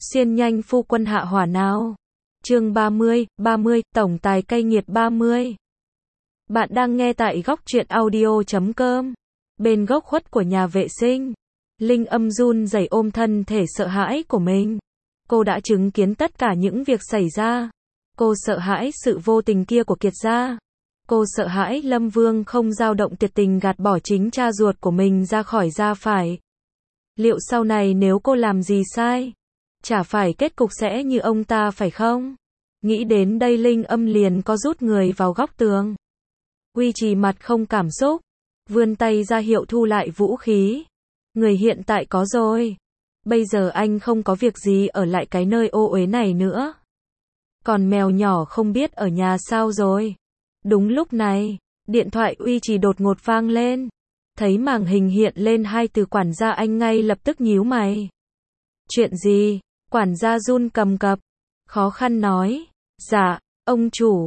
Xiên nhanh phu quân hạ hỏa nào. Chương 30, tổng tài cay nghiệt 30. Bạn đang nghe tại góc truyện audio.com. Bên góc khuất của nhà vệ sinh, Linh Âm run rẩy ôm thân thể sợ hãi của mình. Cô đã chứng kiến tất cả những việc xảy ra. Cô sợ hãi sự vô tình kia của Kiệt gia. Cô sợ hãi Lâm Vương không dao động tuyệt tình gạt bỏ chính cha ruột của mình ra khỏi gia phải. Liệu sau này nếu cô làm gì sai, chả phải kết cục sẽ như ông ta phải không? Nghĩ đến đây Linh Âm liền có rút người vào góc tường. Uy Trì mặt không cảm xúc, vươn tay ra hiệu thu lại vũ khí. Người hiện tại có rồi. Bây giờ anh không có việc gì ở lại cái nơi ô uế này nữa. Còn mèo nhỏ không biết ở nhà sao rồi. Đúng lúc này, điện thoại Uy Trì đột ngột vang lên. Thấy màn hình hiện lên hai từ quản gia anh ngay lập tức nhíu mày. Chuyện gì? Quản gia run cầm cập, khó khăn nói. Dạ, ông chủ,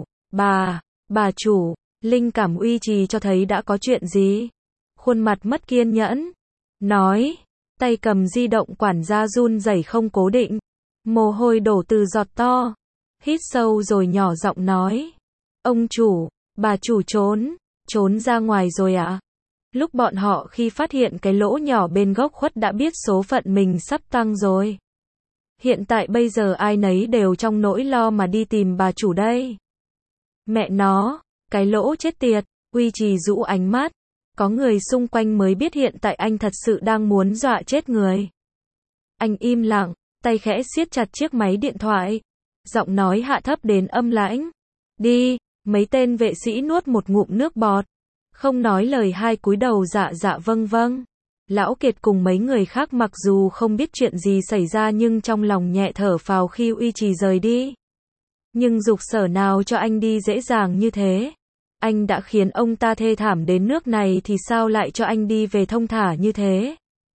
bà chủ. Linh cảm Uy Trì cho thấy đã có chuyện gì. Khuôn mặt mất kiên nhẫn. Nói, tay cầm di động quản gia run rẩy không cố định. Mồ hôi đổ từ giọt to. Hít sâu rồi nhỏ giọng nói. Ông chủ, bà chủ trốn ra ngoài rồi ạ. Lúc bọn họ khi phát hiện cái lỗ nhỏ bên góc khuất đã biết số phận mình sắp tăng rồi. Hiện tại bây giờ ai nấy đều trong nỗi lo mà đi tìm bà chủ đây. Mẹ nó, cái lỗ chết tiệt, Uy Trì rũ ánh mắt. Có người xung quanh mới biết hiện tại anh thật sự đang muốn dọa chết người. Anh im lặng, tay khẽ siết chặt chiếc máy điện thoại. Giọng nói hạ thấp đến âm lãnh. Đi, mấy tên vệ sĩ nuốt một ngụm nước bọt. Không nói lời hai cúi đầu dạ vâng. Lão Kiệt cùng mấy người khác mặc dù không biết chuyện gì xảy ra nhưng trong lòng nhẹ thở phào khi Uy Trì rời đi. Nhưng Dục Sở nào cho anh đi dễ dàng như thế. Anh đã khiến ông ta thê thảm đến nước này thì sao lại cho anh đi về thông thả như thế.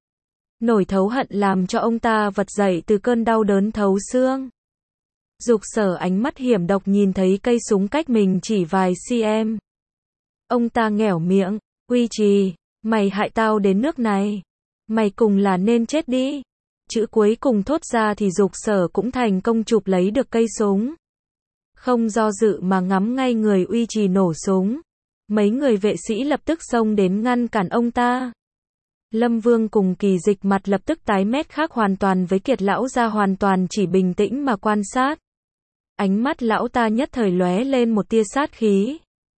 Nỗi thấu hận làm cho ông ta vật dậy từ cơn đau đớn thấu xương. Dục Sở ánh mắt hiểm độc nhìn thấy cây súng cách mình chỉ vài cm. Ông ta nghẻo miệng, Uy Trì, mày hại tao đến nước này. Mày cùng là nên chết đi. Chữ cuối cùng thốt ra thì Dục Sở cũng thành công chụp lấy được cây súng. Không do dự mà ngắm ngay người Uy Trì nổ súng. Mấy người vệ sĩ lập tức xông đến ngăn cản ông ta. Lâm Vương cùng Kỳ Dịch mặt lập tức tái mét khác hoàn toàn với Kiệt lão gia hoàn toàn chỉ bình tĩnh mà quan sát. Ánh mắt lão ta nhất thời lóe lên một tia sát khí.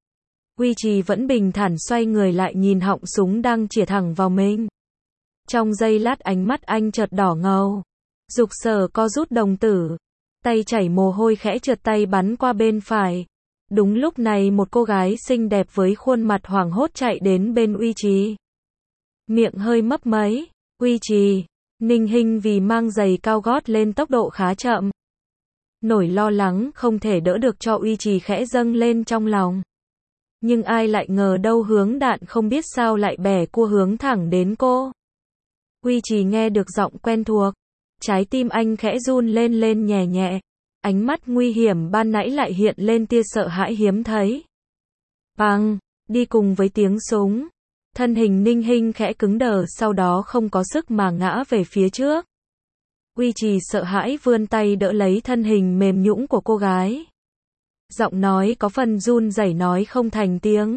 Uy Trì vẫn bình thản xoay người lại nhìn họng súng đang chĩa thẳng vào mình. Trong giây lát ánh mắt anh chợt đỏ ngầu. Dục Sở co rút đồng tử. Tay chảy mồ hôi khẽ trượt tay bắn qua bên phải. Đúng lúc này một cô gái xinh đẹp với khuôn mặt hoảng hốt chạy đến bên Uy Trì. Miệng hơi mấp máy. Uy Trì. Ninh Hinh vì mang giày cao gót lên tốc độ khá chậm. Nỗi lo lắng không thể đỡ được cho Uy Trì khẽ dâng lên trong lòng. Nhưng ai lại ngờ đâu hướng đạn không biết sao lại bẻ cua hướng thẳng đến cô. Uy Trì nghe được giọng quen thuộc. Trái tim anh khẽ run lên nhẹ. Ánh mắt nguy hiểm ban nãy lại hiện lên tia sợ hãi hiếm thấy. Bang, đi cùng với tiếng súng. Thân hình Ninh Hinh khẽ cứng đờ sau đó không có sức mà ngã về phía trước. Uy Trì sợ hãi vươn tay đỡ lấy thân hình mềm nhũn của cô gái. Giọng nói có phần run rẩy nói không thành tiếng.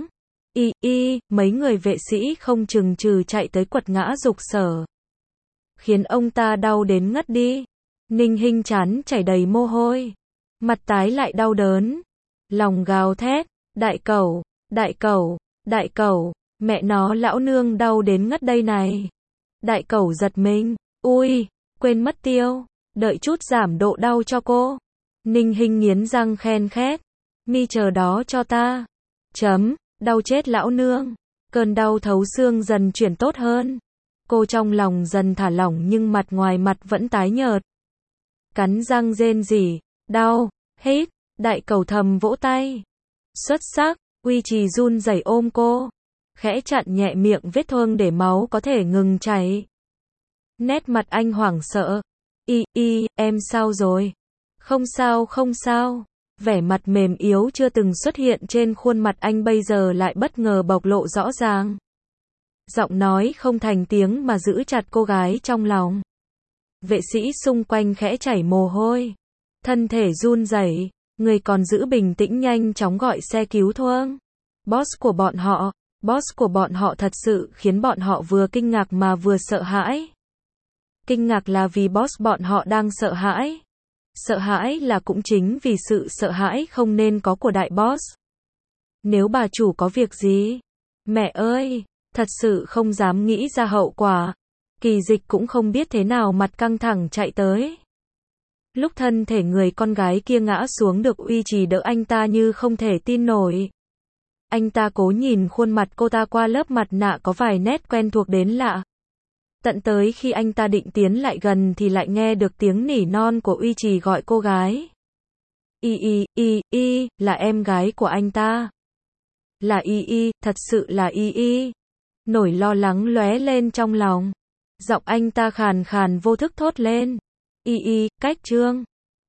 Mấy người vệ sĩ không chừng chừ chạy tới quật ngã Dục Sở. Khiến ông ta đau đến ngất đi. Ninh Hinh trán chảy đầy mồ hôi. Mặt tái lại đau đớn. Lòng gào thét. Đại cẩu, mẹ nó lão nương đau đến ngất đây này. Đại cẩu giật mình. Ui, quên mất tiêu. Đợi chút giảm độ đau cho cô. Ninh Hinh nghiến răng khen khét. Mi chờ đó cho ta. Đau chết lão nương. Cơn đau thấu xương dần chuyển tốt hơn. Cô trong lòng dần thả lỏng nhưng mặt ngoài mặt vẫn tái nhợt. Cắn răng rên rỉ. Đau. Hít. Đại cẩu thầm vỗ tay. Xuất sắc. Uy Trì run rẩy ôm cô. Khẽ chặn nhẹ miệng vết thương để máu có thể ngừng chảy. Nét mặt anh hoảng sợ. Em sao rồi? Không sao. Vẻ mặt mềm yếu chưa từng xuất hiện trên khuôn mặt anh bây giờ lại bất ngờ bộc lộ rõ ràng. Giọng nói không thành tiếng mà giữ chặt cô gái trong lòng. Vệ sĩ xung quanh khẽ chảy mồ hôi. Thân thể run rẩy, người còn giữ bình tĩnh nhanh chóng gọi xe cứu thương. Boss của bọn họ thật sự khiến bọn họ vừa kinh ngạc mà vừa sợ hãi. Kinh ngạc là vì boss bọn họ đang sợ hãi. Sợ hãi là cũng chính vì sự sợ hãi không nên có của đại boss. Nếu bà chủ có việc gì? Mẹ ơi, thật sự không dám nghĩ ra hậu quả. Kỳ Dịch cũng không biết thế nào mặt căng thẳng chạy tới. Lúc thân thể người con gái kia ngã xuống được Uy Trì đỡ anh ta như không thể tin nổi. Anh ta cố nhìn khuôn mặt cô ta qua lớp mặt nạ có vài nét quen thuộc đến lạ. Tận tới khi anh ta định tiến lại gần thì lại nghe được tiếng nỉ non của Uy Trì gọi cô gái. Y, là em gái của anh ta. Là Y, thật sự là Y. Nỗi lo lắng lóe lên trong lòng. Giọng anh ta khàn khàn vô thức thốt lên. Y, cách Trương.